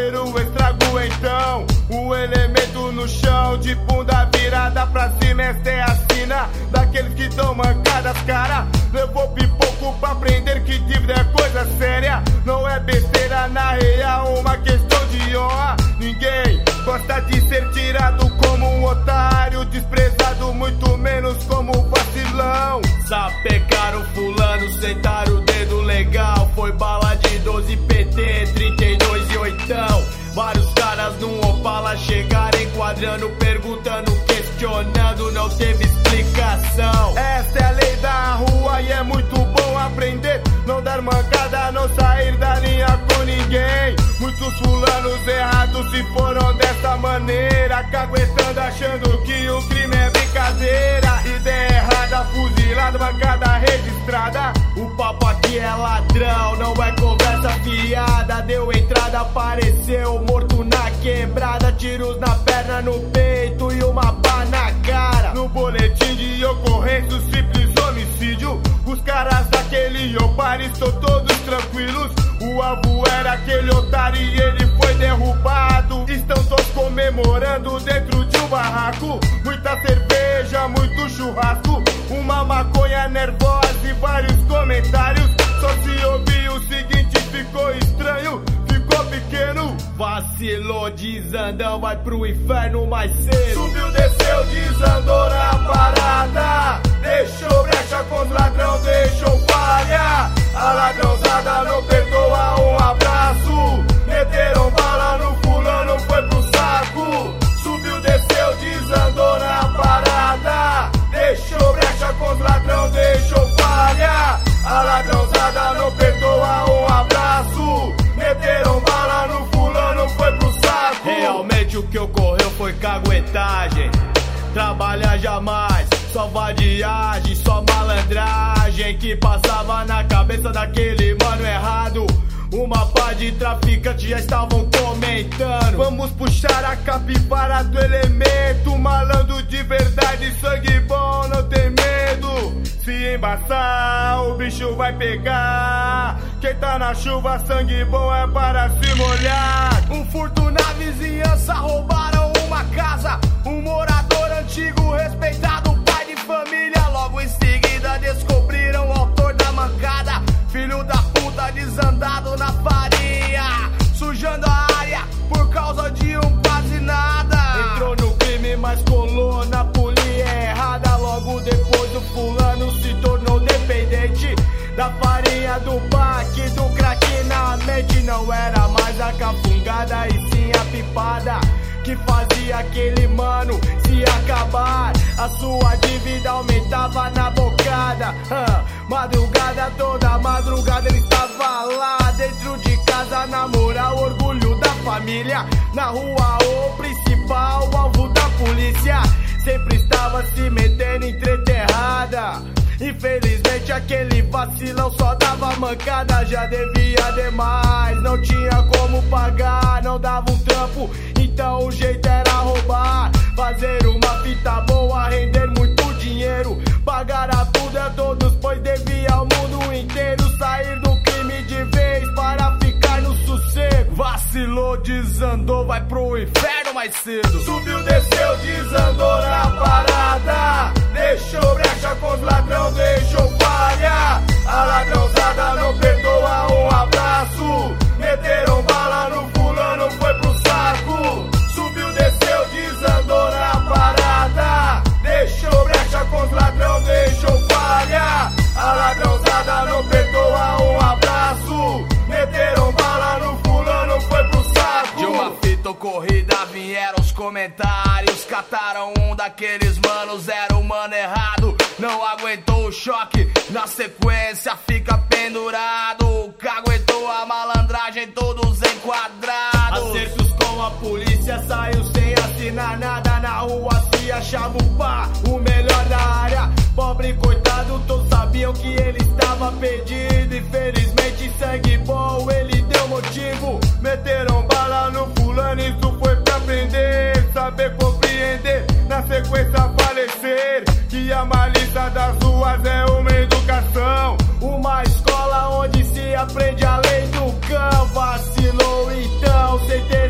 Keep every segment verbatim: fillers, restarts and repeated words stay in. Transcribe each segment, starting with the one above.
fazer o estrago então. O elemento no chão, de bunda virada pra cima. Esta é a sina daqueles que dão mancadas, cara. Levou pipoco pra aprender que dívida é coisa séria. Não é besteira, na real, uma questão de honra. Ninguém gosta de ser tirado como um otário, desprezado muito menos como vacilão. Sapecaram fulano, sentaram o dedo legal. Foi bala de doze P T, trinta e dois e oitão. Vários caras num Opala chegaram enquadrando, perguntando, questionando, não teve explicação. Essa é a lei da rua e é muito bom aprender. Não dar mancada, não sair da linha com ninguém. Muitos fulanos errados se foram dessa maneira, caguetando achando que o crime é brincadeira. Ideia errada, fuzilado, mancada registrada. O papo aqui é ladrão, não é conversa fiada. Deu entrada, apareceu morto na quebrada. Tiros na perna, no peito e uma pá na cara. No boletim de ocorrência, o simples homicídio. Os caras daquele Opar estão todos tranquilos. O alvo era aquele otário e ele foi derrubado. Estão todos comemorando dentro de um barraco. Muita cerveja, muito churrasco, uma maconha nervosa e vários comentários. Só se ouvir o seguinte, ficou estranho, ficou pequeno. Vacilou, desandão, vai pro inferno mais cedo. Subiu, desceu, desandou na parada. Deixou brecha com os ladrão, deixou falha. A ladrãozada não perdoa, um abraço. Meteram bala no fulano, foi pro saco. Subiu, desceu, desandou na parada. Deixou brecha com os ladrão, deixou falha. A ladrãozada não perdoa, um abraço. Meteram bala no fulano, foi pro saco. Realmente o que ocorreu foi caguetagem. Trabalhar jamais, só vadiagem, só malandragem que passava na cabeça daquele mano errado. Uma pá de traficantes já estavam comentando. Vamos puxar a capivara do elemento. Malandro de verdade, sangue bom, não tem medo. Se embaçar, o bicho vai pegar. Quem tá na chuva, sangue bom é para se molhar. Um furto na vizinhança, roubaram uma casa. Um morador antigo, respeitado, pai de família. Logo em seguida descobriram o autor da mancada. Filho da puta desandado na farinha, sujando a área por causa de um quase nada. Entrou no crime, mas colou na polia errada. Logo depois o fulano se tornou dependente da farinha, do baque, do crack na mente. Não era mais a cafungada e sim a pipada que fazia aquele mano se acabar. A sua dívida aumentava na bocada. ah, Madrugada, toda madrugada ele estava lá dentro de casa, na moral, orgulho da família. Na rua, o principal alvo da polícia. Sempre estava se metendo em treta errada. Infelizmente aquele vacilão só dava mancada. Já devia demais, não tinha como pagar, não dava um trampo, então o jeito era roubar. Fazer uma fita boa, render muito dinheiro, pagar a tudo a todos, pois devia ao mundo inteiro. Sair do crime de vez para ficar no sossego. Vacilou, desandou, vai pro inferno mais cedo. Subiu, desceu, desandou na parada. Deixou brecha com os ladrão, deixou falha. A ladrãozada não perdoa, um abraço. Meteram bala no fulano, foi pro saco. Subiu, desceu, desandou na parada. Deixou brecha com os ladrão, deixou falha. A ladrãozada não perdoa, um abraço. Meteram bala no fulano, foi pro saco. De uma fita ocorrida vieram os comentários. Cataram um daqueles manos, era o mano errado. Não aguentou o choque, na sequência fica pendurado. Caguetou a malandragem, todos enquadrados. Acertos com a polícia, saiu sem assinar nada. Na rua se achava o pá, o melhor da área. Pobre coitado, todos sabiam que ele estava perdido. Infelizmente sangue bom, ele deu motivo. Meteram bala no fulano, isso foi pra aprender. Saber compreender, na sequência falecer. Que a malícia das ruas é uma educação, uma escola onde se aprende a lei do cão. Vacilou então, sem ter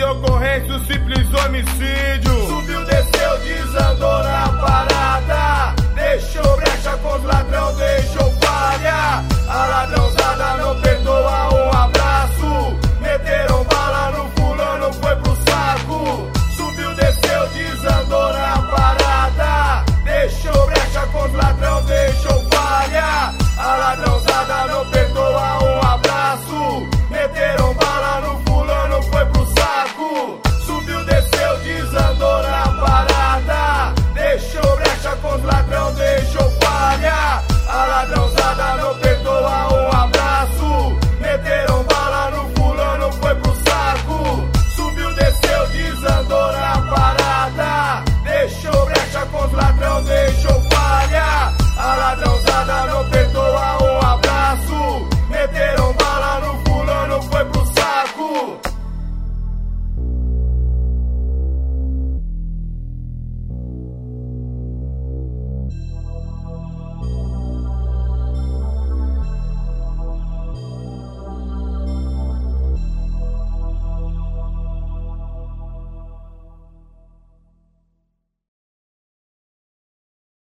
ocorrência, o simples homicídio.